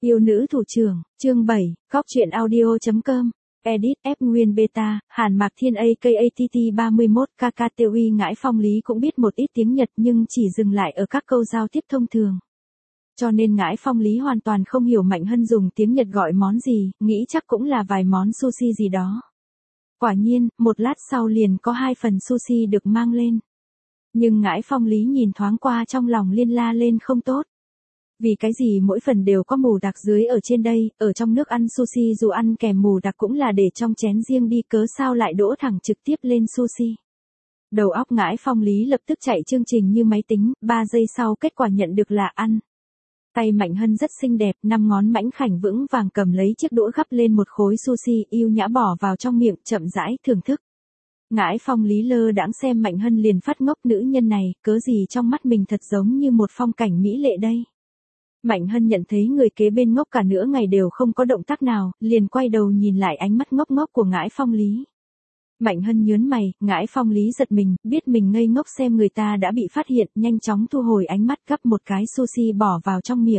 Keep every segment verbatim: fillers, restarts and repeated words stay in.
Yêu nữ thủ trưởng, chương bảy, Cóc truyện audio.com, Edit F Nguyên Beta, Hàn Mạc Thiên a ca a tê tê ba mươi mốt ca ca tê uy Ngãi Phong Lý cũng biết một ít tiếng Nhật nhưng chỉ dừng lại ở các câu giao tiếp thông thường. Cho nên Ngãi Phong Lý hoàn toàn không hiểu Mạnh Hân dùng tiếng Nhật gọi món gì, nghĩ chắc cũng là vài món sushi gì đó. Quả nhiên, một lát sau liền có hai phần sushi được mang lên. Nhưng Ngãi Phong Lý nhìn thoáng qua trong lòng liên la lên không tốt. Vì cái gì mỗi phần đều có mù đặc dưới ở trên đây, ở trong nước ăn sushi dù ăn kèm mù đặc cũng là để trong chén riêng đi, cớ sao lại đổ thẳng trực tiếp lên sushi. Đầu óc Ngãi Phong Lý lập tức chạy chương trình như máy tính, ba giây sau kết quả nhận được là ăn. Tay Mạnh Hân rất xinh đẹp, năm ngón mảnh khảnh vững vàng cầm lấy chiếc đũa gắp lên một khối sushi, yêu nhã bỏ vào trong miệng, chậm rãi thưởng thức. Ngãi Phong Lý lơ đãng xem Mạnh Hân liền phát ngốc, nữ nhân này, cớ gì trong mắt mình thật giống như một phong cảnh mỹ lệ đây. Mạnh Hân nhận thấy người kế bên ngốc cả nửa ngày đều không có động tác nào, liền quay đầu nhìn lại ánh mắt ngốc ngốc của Ngãi Phong Lý. Mạnh Hân nhớn mày, Ngãi Phong Lý giật mình, biết mình ngây ngốc xem người ta đã bị phát hiện, nhanh chóng thu hồi ánh mắt gắp một cái sushi bỏ vào trong miệng.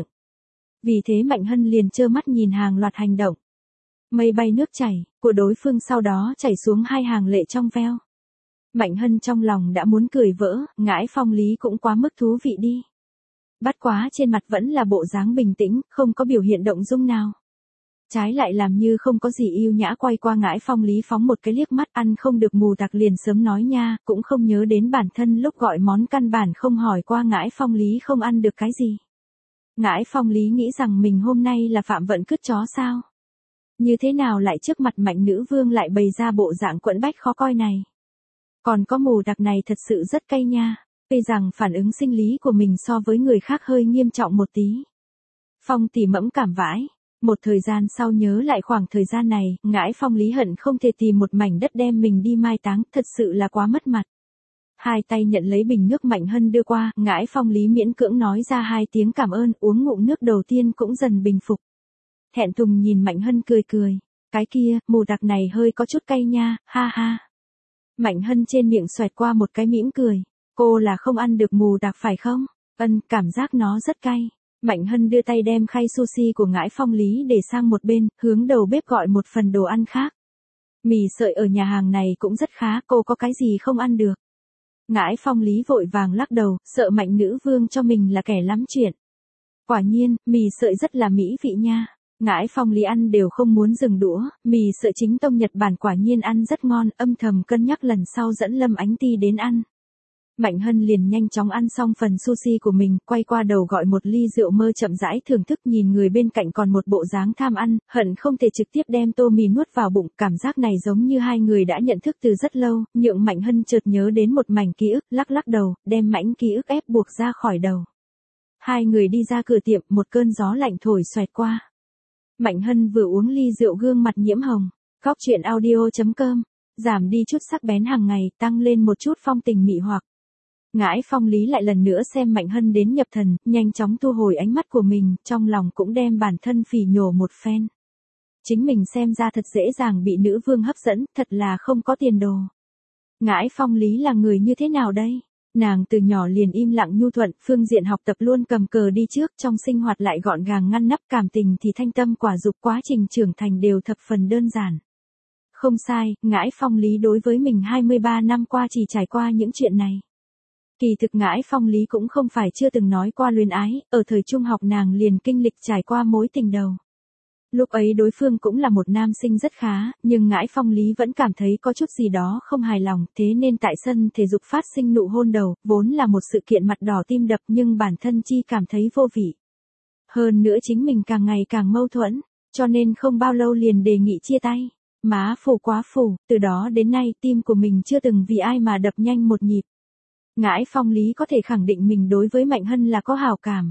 Vì thế Mạnh Hân liền trơ mắt nhìn hàng loạt hành động. Mây bay nước chảy, của đối phương sau đó chảy xuống hai hàng lệ trong veo. Mạnh Hân trong lòng đã muốn cười vỡ, Ngãi Phong Lý cũng quá mức thú vị đi. Bắt quá trên mặt vẫn là bộ dáng bình tĩnh, không có biểu hiện động dung nào. Trái lại làm như không có gì, yêu nhã quay qua Ngãi Phong Lý phóng một cái liếc mắt, ăn không được mù đặc liền sớm nói nha, cũng không nhớ đến bản thân lúc gọi món căn bản không hỏi qua Ngãi Phong Lý không ăn được cái gì. Ngãi Phong Lý nghĩ rằng mình hôm nay là phạm vận cứt chó sao? Như thế nào lại trước mặt Mạnh nữ vương lại bày ra bộ dạng quẫn bách khó coi này? Còn có mù đặc này thật sự rất cay nha. Tuy rằng phản ứng sinh lý của mình so với người khác hơi nghiêm trọng một tí. Phong tỉ mẫm cảm vãi. Một thời gian sau nhớ lại khoảng thời gian này, Ngãi Phong Lý hận không thể tìm một mảnh đất đem mình đi mai táng, thật sự là quá mất mặt. Hai tay nhận lấy bình nước Mạnh Hân đưa qua, Ngãi Phong Lý miễn cưỡng nói ra hai tiếng cảm ơn, uống ngụm nước đầu tiên cũng dần bình phục. Thẹn thùng nhìn Mạnh Hân cười cười. Cái kia, mù đặc này hơi có chút cay nha, ha ha. Mạnh Hân trên miệng xoẹt qua một cái mỉm cười. Cô là không ăn được mù đặc phải không? Ân, cảm giác nó rất cay. Mạnh Hân đưa tay đem khay sushi của Ngãi Phong Lý để sang một bên, hướng đầu bếp gọi một phần đồ ăn khác. Mì sợi ở nhà hàng này cũng rất khá, cô có cái gì không ăn được? Ngãi Phong Lý vội vàng lắc đầu, sợ Mạnh nữ vương cho mình là kẻ lắm chuyện. Quả nhiên, mì sợi rất là mỹ vị nha. Ngãi Phong Lý ăn đều không muốn dừng đũa, mì sợi chính tông Nhật Bản quả nhiên ăn rất ngon, âm thầm cân nhắc lần sau dẫn Lâm Ánh Ti đến ăn. Mạnh Hân liền nhanh chóng ăn xong phần sushi của mình, quay qua đầu gọi một ly rượu mơ chậm rãi thưởng thức, nhìn người bên cạnh còn một bộ dáng tham ăn, hận không thể trực tiếp đem tô mì nuốt vào bụng, cảm giác này giống như hai người đã nhận thức từ rất lâu, nhượng Mạnh Hân chợt nhớ đến một mảnh ký ức, lắc lắc đầu, đem mảnh ký ức ép buộc ra khỏi đầu. Hai người đi ra cửa tiệm, một cơn gió lạnh thổi xoẹt qua. Mạnh Hân vừa uống ly rượu gương mặt nhiễm hồng. Cóc truyện audio.com, giảm đi chút sắc bén hàng ngày, tăng lên một chút phong tình mị hoặc. Ngãi Phong Lý lại lần nữa xem Mạnh Hân đến nhập thần, nhanh chóng thu hồi ánh mắt của mình, trong lòng cũng đem bản thân phỉ nhổ một phen. Chính mình xem ra thật dễ dàng bị nữ vương hấp dẫn, thật là không có tiền đồ. Ngãi Phong Lý là người như thế nào đây? Nàng từ nhỏ liền im lặng nhu thuận, phương diện học tập luôn cầm cờ đi trước, trong sinh hoạt lại gọn gàng ngăn nắp, cảm tình thì thanh tâm quả dục, quá trình trưởng thành đều thập phần đơn giản. Không sai, Ngãi Phong Lý đối với mình hai mươi ba năm qua chỉ trải qua những chuyện này. Kỳ thực Ngãi Phong Lý cũng không phải chưa từng nói qua luyến ái, ở thời trung học nàng liền kinh lịch trải qua mối tình đầu. Lúc ấy đối phương cũng là một nam sinh rất khá, nhưng Ngãi Phong Lý vẫn cảm thấy có chút gì đó không hài lòng, thế nên tại sân thể dục phát sinh nụ hôn đầu, vốn là một sự kiện mặt đỏ tim đập nhưng bản thân chi cảm thấy vô vị. Hơn nữa chính mình càng ngày càng mâu thuẫn, cho nên không bao lâu liền đề nghị chia tay. Má phủ quá phủ, từ đó đến nay tim của mình chưa từng vì ai mà đập nhanh một nhịp. Ngãi Phong Lý có thể khẳng định mình đối với Mạnh Hân là có hảo cảm.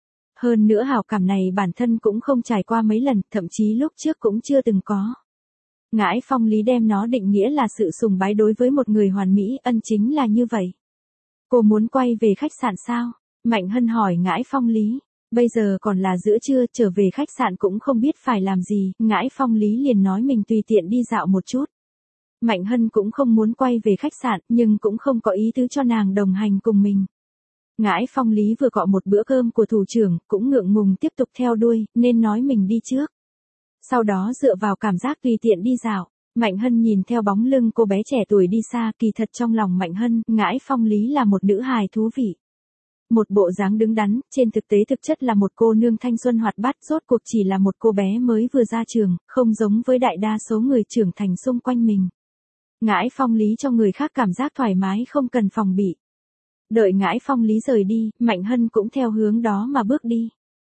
Hơn nữa hảo cảm này bản thân cũng không trải qua mấy lần, thậm chí lúc trước cũng chưa từng có. Ngãi Phong Lý đem nó định nghĩa là sự sùng bái đối với một người hoàn mỹ, ân chính là như vậy. Cô muốn quay về khách sạn sao? Mạnh Hân hỏi Ngãi Phong Lý. Bây giờ còn là giữa trưa, trở về khách sạn cũng không biết phải làm gì, Ngãi Phong Lý liền nói mình tùy tiện đi dạo một chút. Mạnh Hân cũng không muốn quay về khách sạn, nhưng cũng không có ý tứ cho nàng đồng hành cùng mình. Ngãi Phong Lý vừa cọ một bữa cơm của thủ trưởng, cũng ngượng ngùng tiếp tục theo đuôi, nên nói mình đi trước. Sau đó dựa vào cảm giác tùy tiện đi dạo. Mạnh Hân nhìn theo bóng lưng cô bé trẻ tuổi đi xa, kỳ thật trong lòng Mạnh Hân, Ngãi Phong Lý là một nữ hài thú vị. Một bộ dáng đứng đắn, trên thực tế thực chất là một cô nương thanh xuân hoạt bát, rốt cuộc chỉ là một cô bé mới vừa ra trường, không giống với đại đa số người trưởng thành xung quanh mình. Ngãi Phong Lý cho người khác cảm giác thoải mái không cần phòng bị. Đợi Ngãi Phong Lý rời đi, Mạnh Hân cũng theo hướng đó mà bước đi.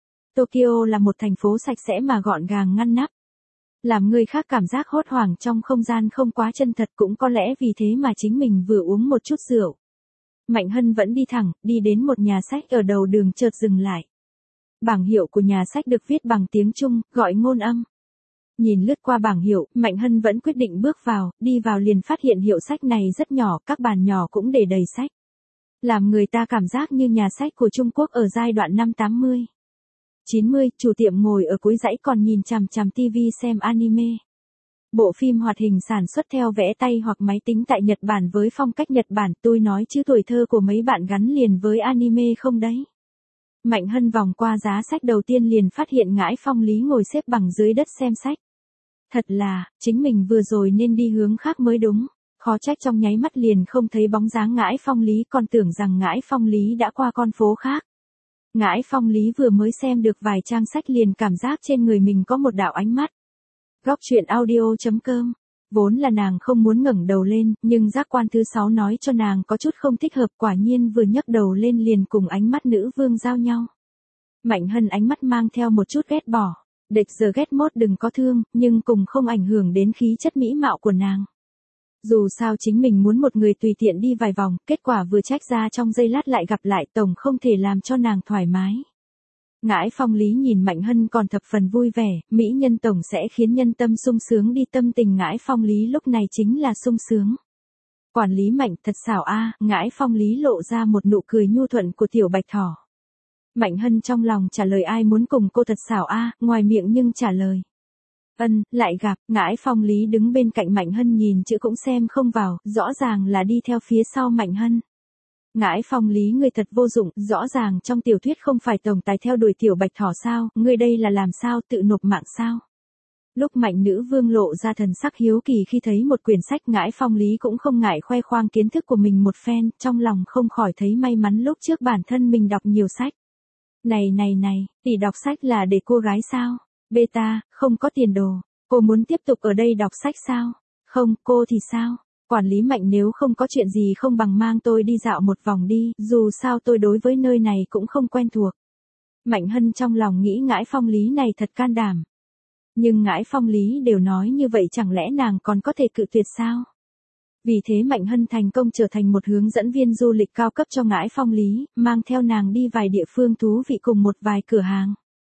Tokyo là một thành phố sạch sẽ mà gọn gàng ngăn nắp. Làm người khác cảm giác hốt hoảng trong không gian không quá chân thật, cũng có lẽ vì thế mà chính mình vừa uống một chút rượu. Mạnh Hân vẫn đi thẳng, đi đến một nhà sách ở đầu đường chợt dừng lại. Bảng hiệu của nhà sách được viết bằng tiếng Trung, gọi ngôn âm. Nhìn lướt qua bảng hiệu, Mạnh Hân vẫn quyết định bước vào, đi vào liền phát hiện hiệu sách này rất nhỏ, các bàn nhỏ cũng để đầy sách. Làm người ta cảm giác như nhà sách của Trung Quốc ở giai đoạn năm tám mươi. chín mươi, chủ tiệm ngồi ở cuối dãy còn nhìn chằm chằm tivi xem anime. Bộ phim hoạt hình sản xuất theo vẽ tay hoặc máy tính tại Nhật Bản với phong cách Nhật Bản, tôi nói chứ tuổi thơ của mấy bạn gắn liền với anime không đấy. Mạnh Hân vòng qua giá sách đầu tiên liền phát hiện Ngãi Phong Lý ngồi xếp bằng dưới đất xem sách. Thật là, chính mình vừa rồi nên đi hướng khác mới đúng, khó trách trong nháy mắt liền không thấy bóng dáng Ngãi Phong Lý, còn tưởng rằng Ngãi Phong Lý đã qua con phố khác. Ngãi Phong Lý vừa mới xem được vài trang sách liền cảm giác trên người mình có một đạo ánh mắt. Góc truyện audio chấm com. Vốn là nàng không muốn ngẩng đầu lên, nhưng giác quan thứ sáu nói cho nàng có chút không thích hợp, quả nhiên vừa nhấc đầu lên liền cùng ánh mắt nữ vương giao nhau. Mạnh Hân ánh mắt mang theo một chút ghét bỏ. Địch giờ ghét mốt đừng có thương, nhưng cùng không ảnh hưởng đến khí chất mỹ mạo của nàng. Dù sao chính mình muốn một người tùy tiện đi vài vòng, kết quả vừa trách ra trong giây lát lại gặp lại, tổng không thể làm cho nàng thoải mái. Ngãi Phong Lý nhìn Mạnh Hân còn thập phần vui vẻ, mỹ nhân tổng sẽ khiến nhân tâm sung sướng đi, tâm tình Ngãi Phong Lý lúc này chính là sung sướng. Quản lý Mạnh thật xảo a, Ngãi Phong Lý lộ ra một nụ cười nhu thuận của tiểu bạch thỏ. Mạnh Hân trong lòng trả lời ai muốn cùng cô thật xảo a, ngoài miệng nhưng trả lời. Ân, lại gặp. Ngãi Phong Lý đứng bên cạnh Mạnh Hân nhìn chữ cũng xem không vào, rõ ràng là đi theo phía sau Mạnh Hân. Ngãi Phong Lý ngươi thật vô dụng, rõ ràng trong tiểu thuyết không phải tổng tài theo đuổi tiểu bạch thỏ sao, ngươi đây là làm sao, tự nộp mạng sao? Lúc Mạnh nữ vương lộ ra thần sắc hiếu kỳ khi thấy một quyển sách, Ngãi Phong Lý cũng không ngại khoe khoang kiến thức của mình một phen, trong lòng không khỏi thấy may mắn lúc trước bản thân mình đọc nhiều sách. Này này này, tỷ đọc sách là để cô gái sao? Beta, không có tiền đồ. Cô muốn tiếp tục ở đây đọc sách sao? Không, cô thì sao? Quản lý Mạnh nếu không có chuyện gì không bằng mang tôi đi dạo một vòng đi, dù sao tôi đối với nơi này cũng không quen thuộc. Mạnh Hân trong lòng nghĩ Ngãi Phong Lý này thật can đảm. Nhưng Ngãi Phong Lý đều nói như vậy chẳng lẽ nàng còn có thể cự tuyệt sao? Vì thế Mạnh Hân thành công trở thành một hướng dẫn viên du lịch cao cấp cho Ngãi Phong Lý, mang theo nàng đi vài địa phương thú vị cùng một vài cửa hàng.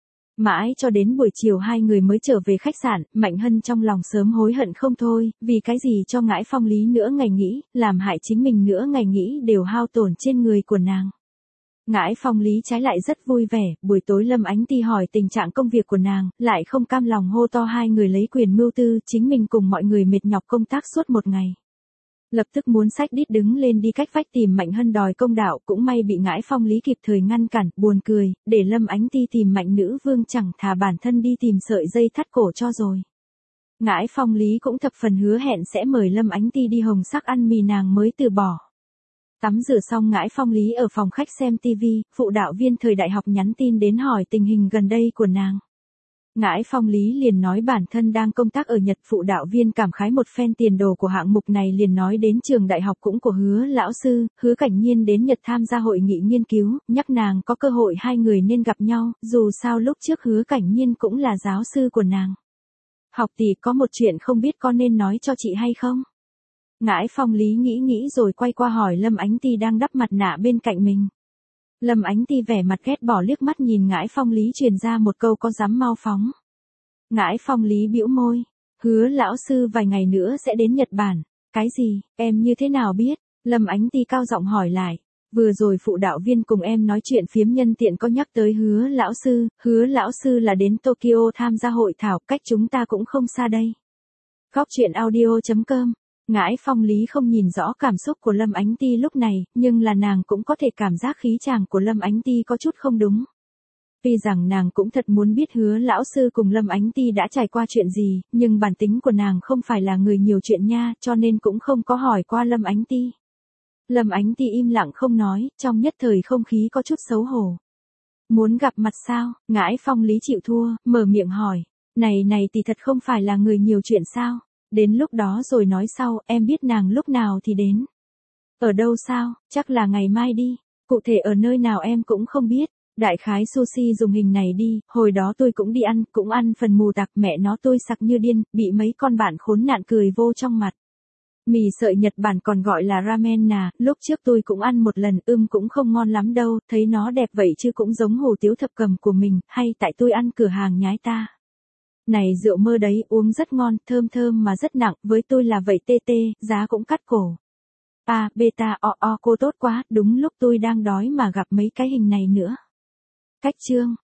Mãi cho đến buổi chiều hai người mới trở về khách sạn, Mạnh Hân trong lòng sớm hối hận không thôi, vì cái gì cho Ngãi Phong Lý nữa ngày nghĩ, làm hại chính mình nữa ngày nghĩ đều hao tổn trên người của nàng. Ngãi Phong Lý trái lại rất vui vẻ, buổi tối Lâm Ánh Ti hỏi tình trạng công việc của nàng, lại không cam lòng hô to hai người lấy quyền mưu tư, chính mình cùng mọi người mệt nhọc công tác suốt một ngày. Lập tức muốn xách đít đứng lên đi cách vách tìm Mạnh Hân đòi công đạo, cũng may bị Ngãi Phong Lý kịp thời ngăn cản, buồn cười, để Lâm Ánh Ti tìm Mạnh nữ vương chẳng thà bản thân đi tìm sợi dây thắt cổ cho rồi. Ngãi Phong Lý cũng thập phần hứa hẹn sẽ mời Lâm Ánh Ti đi Hồng Sắc ăn mì nàng mới từ bỏ. Tắm rửa xong Ngãi Phong Lý ở phòng khách xem tivi, phụ đạo viên thời đại học nhắn tin đến hỏi tình hình gần đây của nàng. Ngãi Phong Lý liền nói bản thân đang công tác ở Nhật, phụ đạo viên cảm khái một phen tiền đồ của hạng mục này liền nói đến trường đại học cũng của Hứa lão sư, Hứa Cảnh Nhiên đến Nhật tham gia hội nghị nghiên cứu, nhắc nàng có cơ hội hai người nên gặp nhau, dù sao lúc trước Hứa Cảnh Nhiên cũng là giáo sư của nàng. Học tỷ có một chuyện không biết con nên nói cho chị hay không? Ngãi Phong Lý nghĩ nghĩ rồi quay qua hỏi Lâm Ánh Ti đang đắp mặt nạ bên cạnh mình. Lâm Ánh Ti vẻ mặt ghét bỏ liếc mắt nhìn Ngãi Phong Lý truyền ra một câu có dám mau phóng. Ngãi Phong Lý bĩu môi, Hứa lão sư vài ngày nữa sẽ đến Nhật Bản. Cái gì, em như thế nào biết? Lâm Ánh Ti cao giọng hỏi lại. Vừa rồi phụ đạo viên cùng em nói chuyện phiếm nhân tiện có nhắc tới Hứa lão sư, Hứa lão sư là đến Tokyo tham gia hội thảo, cách chúng ta cũng không xa đây. Góc truyện audio chấm com Ngãi Phong Lý không nhìn rõ cảm xúc của Lâm Ánh Ti lúc này, nhưng là nàng cũng có thể cảm giác khí chàng của Lâm Ánh Ti có chút không đúng. Tuy rằng nàng cũng thật muốn biết Hứa lão sư cùng Lâm Ánh Ti đã trải qua chuyện gì, nhưng bản tính của nàng không phải là người nhiều chuyện nha, cho nên cũng không có hỏi qua Lâm Ánh Ti. Lâm Ánh Ti im lặng không nói, trong nhất thời không khí có chút xấu hổ. Muốn gặp mặt sao? Ngãi Phong Lý chịu thua, mở miệng hỏi. Này này thì thật không phải là người nhiều chuyện sao? Đến lúc đó rồi nói sau, em biết nàng lúc nào thì đến. Ở đâu sao? Chắc là ngày mai đi. Cụ thể ở nơi nào em cũng không biết. Đại khái sushi dùng hình này đi, hồi đó tôi cũng đi ăn, cũng ăn phần mù tạc, mẹ nó tôi sặc như điên, bị mấy con bạn khốn nạn cười vô trong mặt. Mì sợi Nhật Bản còn gọi là ramen nà, lúc trước tôi cũng ăn một lần, ưm cũng không ngon lắm đâu, thấy nó đẹp vậy chứ cũng giống hủ tiếu thập cẩm của mình, hay tại tôi ăn cửa hàng nhái ta. Này rượu mơ đấy, uống rất ngon, thơm thơm mà rất nặng, với tôi là vậy tê tê, giá cũng cắt cổ. À, beta o o cô tốt quá, đúng lúc tôi đang đói mà gặp mấy cái hình này nữa. Cách chương